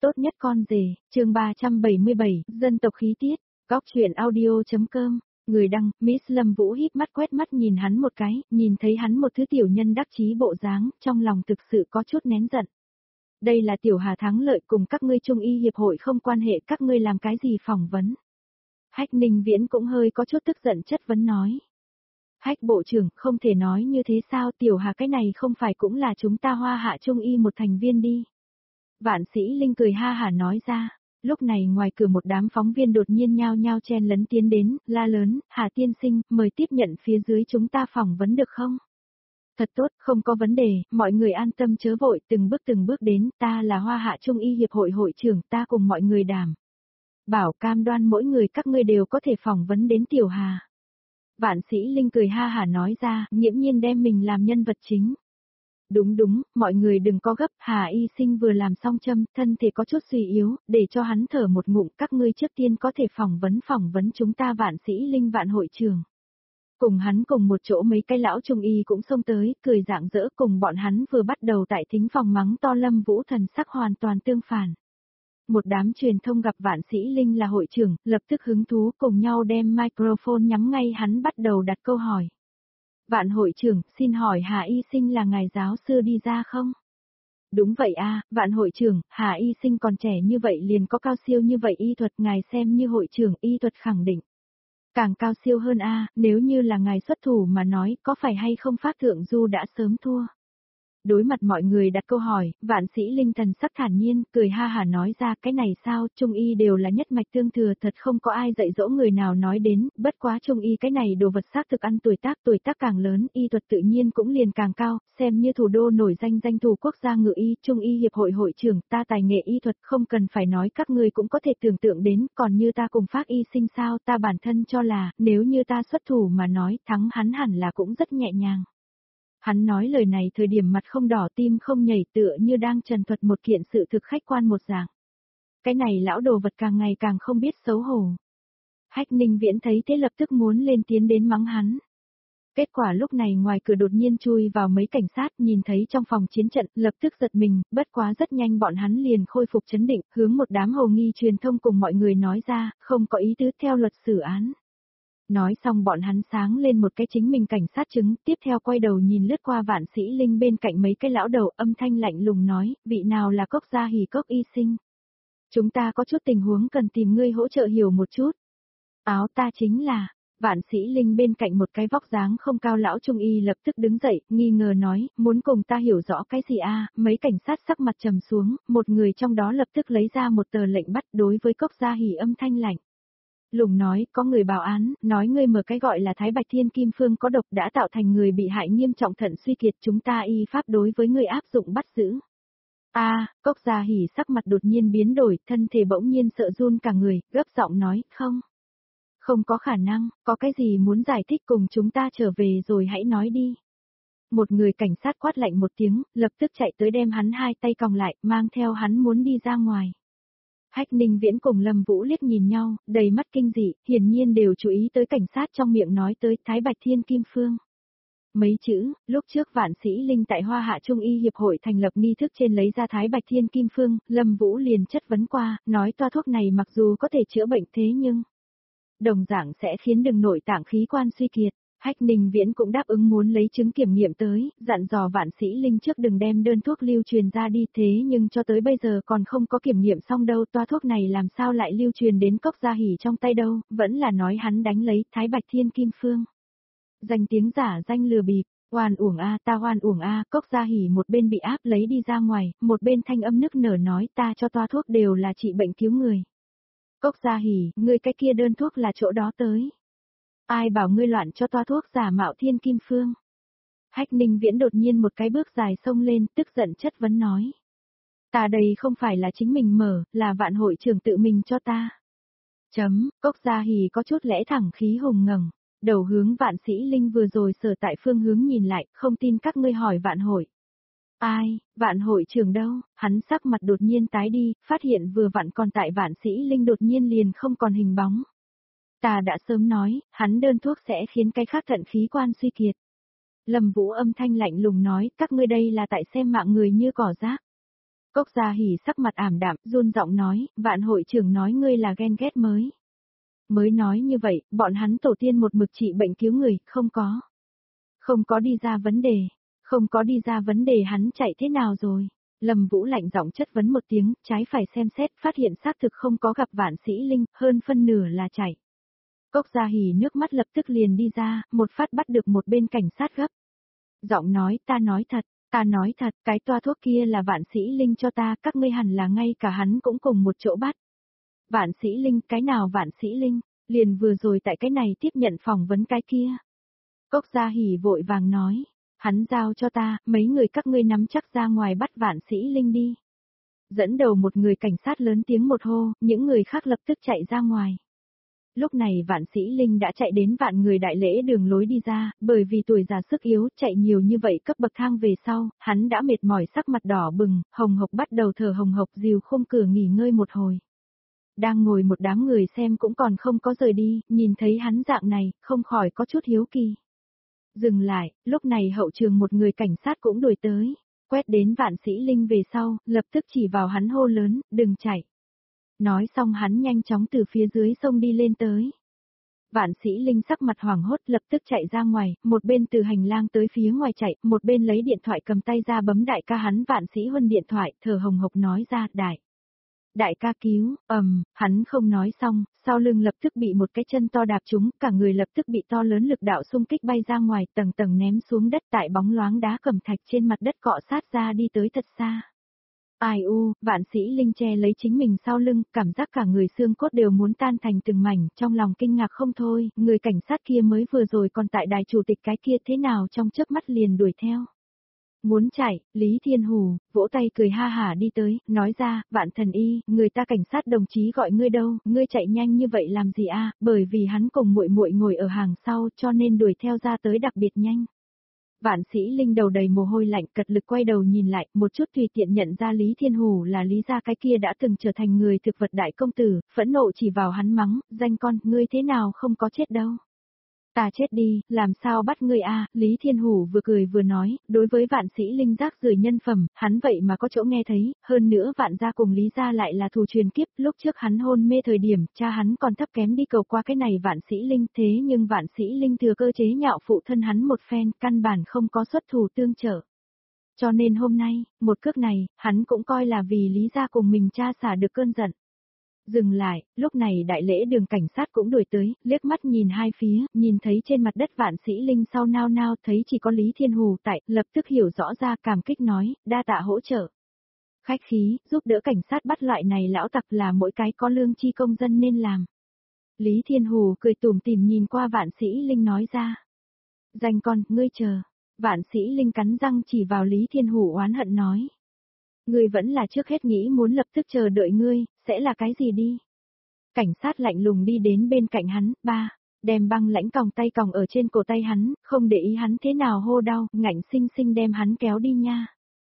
Tốt nhất con rể, chương 377, dân tộc khí tiết, góc truyện audio.com, người đăng, Miss Lâm Vũ híp mắt quét mắt nhìn hắn một cái, nhìn thấy hắn một thứ tiểu nhân đắc chí bộ dáng, trong lòng thực sự có chút nén giận. Đây là tiểu Hà thắng lợi cùng các ngươi Trung y hiệp hội không quan hệ, các ngươi làm cái gì phỏng vấn. Hách Ninh Viễn cũng hơi có chút tức giận chất vấn nói. Hách bộ trưởng, không thể nói như thế sao, tiểu Hà cái này không phải cũng là chúng ta Hoa Hạ Trung y một thành viên đi. Vạn Sĩ Linh cười ha hả nói ra, lúc này ngoài cửa một đám phóng viên đột nhiên nhao nhao chen lấn tiến đến, la lớn, Hà tiên sinh, mời tiếp nhận phía dưới chúng ta phỏng vấn được không? Thật tốt, không có vấn đề, mọi người an tâm chớ vội, từng bước đến, ta là Hoa Hạ Trung y hiệp hội hội trưởng, ta cùng mọi người đảm bảo cam đoan mỗi người các ngươi đều có thể phỏng vấn đến tiểu Hà. Vạn Sĩ Linh cười ha hả nói ra, nghiễm nhiên đem mình làm nhân vật chính. Đúng, mọi người đừng có gấp, Hà y sinh vừa làm xong châm, thân thể có chút suy yếu, để cho hắn thở một ngụm, các ngươi trước tiên có thể phỏng vấn chúng ta. Vạn Sĩ Linh Vạn hội trưởng. Cùng hắn cùng một chỗ mấy cái lão trung y cũng xông tới, cười rạng rỡ cùng bọn hắn vừa bắt đầu tại thính phòng mắng to Lâm Vũ thần sắc hoàn toàn tương phản. Một đám truyền thông gặp Vạn Sĩ Linh là hội trưởng, lập tức hứng thú cùng nhau đem microphone nhắm ngay hắn bắt đầu đặt câu hỏi. Vạn hội trưởng, xin hỏi Hà y sinh là ngài giáo sư đi ra không? Đúng vậy a, Vạn hội trưởng, Hà y sinh còn trẻ như vậy liền có cao siêu như vậy y thuật, ngài xem như hội trưởng y thuật khẳng định. Càng cao siêu hơn a, nếu như là ngài xuất thủ mà nói, có phải hay không Pháp Thượng Du đã sớm thua? Đối mặt mọi người đặt câu hỏi, Vạn Sĩ Linh thần sắc thản nhiên, cười ha hả nói ra, cái này sao, Trung y đều là nhất mạch tương thừa, thật không có ai dạy dỗ người nào nói đến, bất quá Trung y cái này đồ vật xác thực ăn tuổi tác càng lớn, y thuật tự nhiên cũng liền càng cao, xem như thủ đô nổi danh thủ quốc gia ngự y, Trung y hiệp hội hội trưởng, ta tài nghệ y thuật không cần phải nói, các ngươi cũng có thể tưởng tượng đến, còn như ta cùng Phác y sinh sao, ta bản thân cho là, nếu như ta xuất thủ mà nói, thắng hắn hẳn là cũng rất nhẹ nhàng. Hắn nói lời này thời điểm mặt không đỏ tim không nhảy tựa như đang trần thuật một kiện sự thực khách quan một dạng. Cái này lão đồ vật càng ngày càng không biết xấu hổ. Hách Ninh Viễn thấy thế lập tức muốn lên tiến đến mắng hắn. Kết quả lúc này ngoài cửa đột nhiên chui vào mấy cảnh sát nhìn thấy trong phòng chiến trận lập tức giật mình, bất quá rất nhanh bọn hắn liền khôi phục chấn định, hướng một đám hồ nghi truyền thông cùng mọi người nói ra, không có ý tứ theo luật xử án. Nói xong bọn hắn sáng lên một cái chính mình cảnh sát chứng, tiếp theo quay đầu nhìn lướt qua Vạn Sĩ Linh bên cạnh mấy cái lão đầu, âm thanh lạnh lùng nói, vị nào là Cốc Gia Hỉ Cốc y sinh. Chúng ta có chút tình huống cần tìm ngươi hỗ trợ hiểu một chút. Áo ta chính là, Vạn Sĩ Linh bên cạnh một cái vóc dáng không cao lão trung y lập tức đứng dậy, nghi ngờ nói, muốn cùng ta hiểu rõ cái gì a? Mấy cảnh sát sắc mặt trầm xuống, một người trong đó lập tức lấy ra một tờ lệnh bắt đối với Cốc Gia Hỉ âm thanh lạnh. Lùng nói, có người báo án, nói ngươi mở cái gọi là Thái Bạch Thiên Kim Phương có độc đã tạo thành người bị hại nghiêm trọng thận suy kiệt, chúng ta y pháp đối với người áp dụng bắt giữ. Cốc Gia Hỉ sắc mặt đột nhiên biến đổi, thân thể bỗng nhiên sợ run cả người, gấp giọng nói, không có khả năng, có cái gì muốn giải thích cùng chúng ta trở về rồi hãy nói đi. Một người cảnh sát quát lạnh một tiếng, lập tức chạy tới đem hắn hai tay còng lại, mang theo hắn muốn đi ra ngoài. Hách Ninh Viễn cùng Lâm Vũ liếc nhìn nhau, đầy mắt kinh dị, hiển nhiên đều chú ý tới cảnh sát trong miệng nói tới Thái Bạch Thiên Kim Phương. Mấy chữ, lúc trước Vạn Sĩ Linh tại Hoa Hạ Trung y hiệp hội thành lập nghi thức trên lấy ra Thái Bạch Thiên Kim Phương, Lâm Vũ liền chất vấn qua, nói toa thuốc này mặc dù có thể chữa bệnh thế nhưng đồng dạng sẽ khiến đường nội tạng khí quan suy kiệt. Hách Ninh Viễn cũng đáp ứng muốn lấy chứng kiểm nghiệm tới, dặn dò Vạn Sĩ Linh trước đừng đem đơn thuốc lưu truyền ra đi, thế nhưng cho tới bây giờ còn không có kiểm nghiệm xong đâu, toa thuốc này làm sao lại lưu truyền đến Cốc Gia Hỉ trong tay đâu, vẫn là nói hắn đánh lấy Thái Bạch Thiên Kim Phương. Danh tiếng giả danh lừa bịp, oan uổng a, ta oan uổng a, Cốc Gia Hỉ một bên bị áp lấy đi ra ngoài, một bên thanh âm nức nở nói ta cho toa thuốc đều là trị bệnh cứu người. Cốc Gia Hỉ, ngươi cái kia đơn thuốc là chỗ đó tới. Ai bảo ngươi loạn cho toa thuốc giả mạo Thiên Kim Phương? Hách Ninh Viễn đột nhiên một cái bước dài xông lên, tức giận chất vấn nói. Ta đây không phải là chính mình mở, là Vạn hội trưởng tự mình cho ta. Cốc Gia Hỉ có chút lẽ thẳng khí hùng ngẩng, đầu hướng Vạn Sĩ Linh vừa rồi sở tại phương hướng nhìn lại, không tin các ngươi hỏi Vạn hội. Ai, Vạn hội trưởng đâu? Hắn sắc mặt đột nhiên tái đi, phát hiện vừa vặn còn tại Vạn Sĩ Linh đột nhiên liền không còn hình bóng. Ta đã sớm nói, hắn đơn thuốc sẽ khiến cái khác thận khí quan suy kiệt. Lâm Vũ âm thanh lạnh lùng nói, các ngươi đây là tại xem mạng người như cỏ rác. Cốc Gia Hỉ sắc mặt ảm đạm, run giọng nói, Vạn hội trưởng nói ngươi là ghen ghét mới. Mới nói như vậy, bọn hắn tổ tiên một mực trị bệnh cứu người, không có. Không có đi ra vấn đề. Không có đi ra vấn đề hắn chạy thế nào rồi? Lâm Vũ lạnh giọng chất vấn một tiếng, trái phải xem xét, phát hiện xác thực không có gặp Vạn Sĩ Linh, hơn phân nửa là chạy. Cốc Gia Hỉ nước mắt lập tức liền đi ra, một phát bắt được một bên cảnh sát gấp. Giọng nói, ta nói thật, cái toa thuốc kia là Vạn Sĩ Linh cho ta, các ngươi hẳn là ngay cả hắn cũng cùng một chỗ bắt. Vạn Sĩ Linh, cái nào Vạn Sĩ Linh, liền vừa rồi tại cái này tiếp nhận phỏng vấn cái kia. Cốc Gia Hỉ vội vàng nói, hắn giao cho ta, mấy người các ngươi nắm chắc ra ngoài bắt Vạn Sĩ Linh đi. Dẫn đầu một người cảnh sát lớn tiếng một hô, những người khác lập tức chạy ra ngoài. Lúc này Vạn Sĩ Linh đã chạy đến Vạn Người Đại Lễ đường lối đi ra, bởi vì tuổi già sức yếu, chạy nhiều như vậy cấp bậc thang về sau, hắn đã mệt mỏi sắc mặt đỏ bừng, hồng hộc bắt đầu thở hồng hộc dìu khung cửa nghỉ ngơi một hồi. Đang ngồi một đám người xem cũng còn không có rời đi, nhìn thấy hắn dạng này, không khỏi có chút hiếu kỳ. Dừng lại, lúc này hậu trường một người cảnh sát cũng đuổi tới, quét đến Vạn Sĩ Linh về sau, lập tức chỉ vào hắn hô lớn, đừng chạy. Nói xong hắn nhanh chóng từ phía dưới sông đi lên tới. Vạn Sĩ Linh sắc mặt hoảng hốt lập tức chạy ra ngoài, một bên từ hành lang tới phía ngoài chạy, một bên lấy điện thoại cầm tay ra bấm đại ca hắn Vạn Sĩ Huân điện thoại, thở hồng hộc nói ra, đại ca cứu, hắn không nói xong, sau lưng lập tức bị một cái chân to đạp trúng, cả người lập tức bị to lớn lực đạo xung kích bay ra ngoài, tầng tầng ném xuống đất tại bóng loáng đá cẩm thạch trên mặt đất cọ sát ra đi tới thật xa. Ai u, Vạn Sĩ Linh che lấy chính mình sau lưng, cảm giác cả người xương cốt đều muốn tan thành từng mảnh, trong lòng kinh ngạc không thôi, người cảnh sát kia mới vừa rồi còn tại đài chủ tịch cái kia thế nào trong chớp mắt liền đuổi theo. Muốn chạy, Lý Thiên Hù, vỗ tay cười ha hả đi tới, nói ra, Vạn Thần Y, người ta cảnh sát đồng chí gọi ngươi đâu, ngươi chạy nhanh như vậy làm gì a? Bởi vì hắn cùng muội muội ngồi ở hàng sau cho nên đuổi theo ra tới đặc biệt nhanh. Vạn Sĩ Linh đầu đầy mồ hôi lạnh cật lực quay đầu nhìn lại, một chút tùy tiện nhận ra Lý Thiên Hù là Lý gia cái kia đã từng trở thành người thực vật đại công tử, phẫn nộ chỉ vào hắn mắng, danh con, ngươi thế nào không có chết đâu. Ta chết đi, làm sao bắt ngươi a? Lý Thiên Hù vừa cười vừa nói, đối với Vạn Sĩ Linh rác rưởi nhân phẩm, hắn vậy mà có chỗ nghe thấy, hơn nữa Vạn gia cùng Lý gia lại là thù truyền kiếp, lúc trước hắn hôn mê thời điểm, cha hắn còn thấp kém đi cầu qua cái này Vạn Sĩ Linh, thế nhưng Vạn Sĩ Linh thừa cơ chế nhạo phụ thân hắn một phen, căn bản không có xuất thủ tương trợ. Cho nên hôm nay, một cước này, hắn cũng coi là vì Lý gia cùng mình cha xả được cơn giận. Dừng lại, lúc này đại lễ đường cảnh sát cũng đuổi tới, liếc mắt nhìn hai phía, nhìn thấy trên mặt đất Vạn Sĩ Linh sau nao nao thấy chỉ có Lý Thiên Hù tại, lập tức hiểu rõ ra cảm kích nói, đa tạ hỗ trợ. Khách khí, giúp đỡ cảnh sát bắt loại này lão tặc là mỗi cái có lương chi công dân nên làm. Lý Thiên Hù cười tủm tỉm nhìn qua Vạn Sĩ Linh nói ra. Danh con, ngươi chờ. Vạn Sĩ Linh cắn răng chỉ vào Lý Thiên Hù oán hận nói. Ngươi vẫn là trước hết nghĩ muốn lập tức chờ đợi ngươi, sẽ là cái gì đi? Cảnh sát lạnh lùng đi đến bên cạnh hắn, đem băng lãnh còng tay còng ở trên cổ tay hắn, không để ý hắn thế nào hô đau, ngạnh sinh sinh đem hắn kéo đi nha.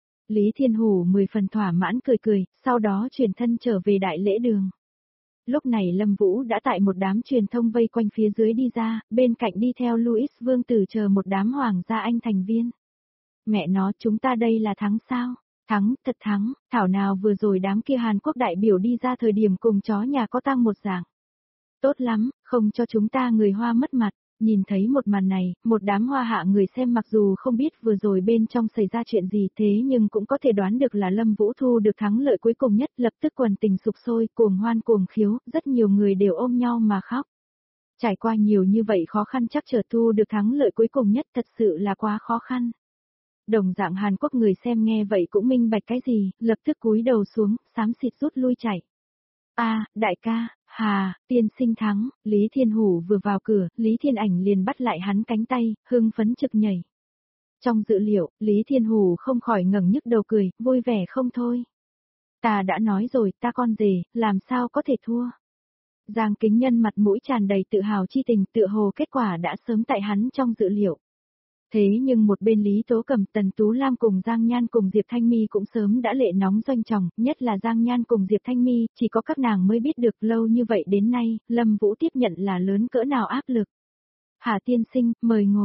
Lý Thiên Hù 10 phần thỏa mãn cười cười, sau đó chuyển thân trở về đại lễ đường. Lúc này Lâm Vũ đã tại một đám truyền thông vây quanh phía dưới đi ra, bên cạnh đi theo Louis Vương Tử chờ một đám hoàng gia Anh thành viên. Mẹ nó, chúng ta đây là thắng sao? Thắng, thật thắng, thảo nào vừa rồi đám kia Hàn Quốc đại biểu đi ra thời điểm cùng chó nhà có tang một dạng. Tốt lắm, không cho chúng ta người Hoa mất mặt. Nhìn thấy một màn này, một đám Hoa hạ người xem mặc dù không biết vừa rồi bên trong xảy ra chuyện gì thế nhưng cũng có thể đoán được là Lâm Vũ thu được thắng lợi cuối cùng nhất, lập tức quần tình sục sôi, cuồng hoan cuồng khiếu, rất nhiều người đều ôm nhau mà khóc. Trải qua nhiều như vậy khó khăn chắc trở thu được thắng lợi cuối cùng nhất thật sự là quá khó khăn. Đồng dạng Hàn Quốc người xem nghe vậy cũng minh bạch cái gì, lập tức cúi đầu xuống, xám xịt rút lui chạy. Đại ca, tiên sinh thắng, Lý Thiên Hù vừa vào cửa, Lý Thiên Ảnh liền bắt lại hắn cánh tay, hưng phấn trực nhảy. Trong dự liệu, Lý Thiên Hù không khỏi ngẩng nhức đầu cười, vui vẻ không thôi. Ta đã nói rồi, ta con rể, làm sao có thể thua. Giang Kính Nhân mặt mũi tràn đầy tự hào chi tình, tựa hồ kết quả đã sớm tại hắn trong dự liệu. Thế nhưng một bên Lý Tố Cầm, Tần Tú Lam cùng Giang Nhan cùng Diệp Thanh Mi cũng sớm đã lệ nóng doanh tròng, nhất là Giang Nhan cùng Diệp Thanh Mi, chỉ có các nàng mới biết được lâu như vậy đến nay, Lâm Vũ tiếp nhận là lớn cỡ nào áp lực. Hà tiên sinh, mời ngồi.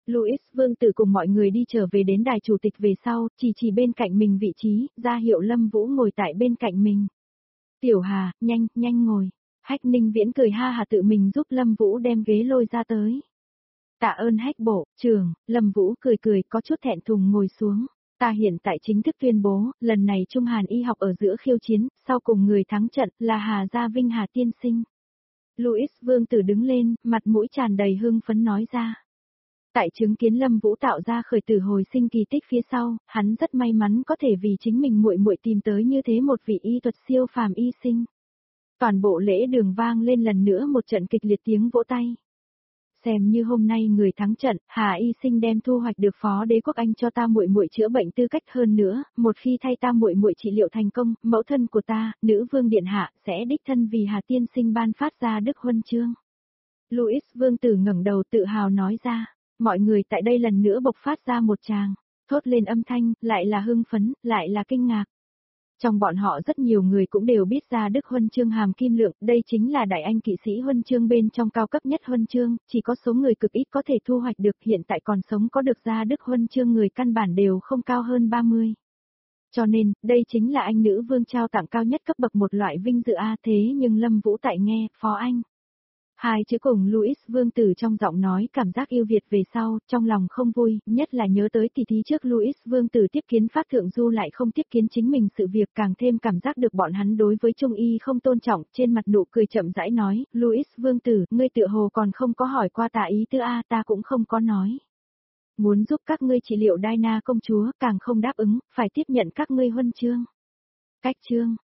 Louis Vương Tử cùng mọi người đi trở về đến đài chủ tịch về sau, chỉ bên cạnh mình vị trí, ra hiệu Lâm Vũ ngồi tại bên cạnh mình. Tiểu Hà, nhanh ngồi. Hách Ninh Viễn cười ha hà tự mình giúp Lâm Vũ đem ghế lôi ra tới. Tạ ơn Hách bộ, trưởng, Lâm Vũ cười có chút thẹn thùng ngồi xuống. Ta hiện tại chính thức tuyên bố, lần này Trung Hàn y học ở giữa khiêu chiến, sau cùng người thắng trận là Hà Gia Vinh Hà tiên sinh. Louis Vương Tử đứng lên, mặt mũi tràn đầy hưng phấn nói ra. Tại chứng kiến Lâm Vũ tạo ra khởi tử hồi sinh kỳ tích phía sau, hắn rất may mắn có thể vì chính mình muội tìm tới như thế một vị y thuật siêu phàm y sinh. Toàn bộ lễ đường vang lên lần nữa một trận kịch liệt tiếng vỗ tay. Xem như hôm nay người thắng trận, Hà y sinh đem thu hoạch được Phó Đế Quốc Anh cho ta muội chữa bệnh tư cách hơn nữa, một khi thay ta muội trị liệu thành công, mẫu thân của ta, nữ vương điện hạ sẽ đích thân vì Hà tiên sinh ban phát ra Đức Huân chương. Louis Vương Tử ngẩng đầu tự hào nói ra. Mọi người tại đây lần nữa bộc phát ra một tràng, thốt lên âm thanh, lại là hưng phấn, lại là kinh ngạc. Trong bọn họ rất nhiều người cũng đều biết ra Đức Huân chương hàm kim lượng, đây chính là Đại Anh kỵ sĩ Huân chương bên trong cao cấp nhất Huân chương, chỉ có số người cực ít có thể thu hoạch được, hiện tại còn sống có được ra Đức Huân chương người căn bản đều không cao hơn 30. Cho nên, đây chính là anh nữ vương trao tặng cao nhất cấp bậc một loại vinh dự a thế nhưng Lâm Vũ tại nghe, Phó Anh. Hai chữ cùng Louis Vương Tử trong giọng nói cảm giác yêu Việt về sau, trong lòng không vui, nhất là nhớ tới tỷ thí trước Louis Vương Tử tiếp kiến Pháp Thượng Du lại không tiếp kiến chính mình sự việc càng thêm cảm giác được bọn hắn đối với Trung Y không tôn trọng, trên mặt nụ cười chậm rãi nói, Louis Vương Tử, ngươi tựa hồ còn không có hỏi qua ta ý tứ a ta cũng không có nói. Muốn giúp các ngươi trị liệu Diana công chúa, càng không đáp ứng, phải tiếp nhận các ngươi huân chương. Cách chương.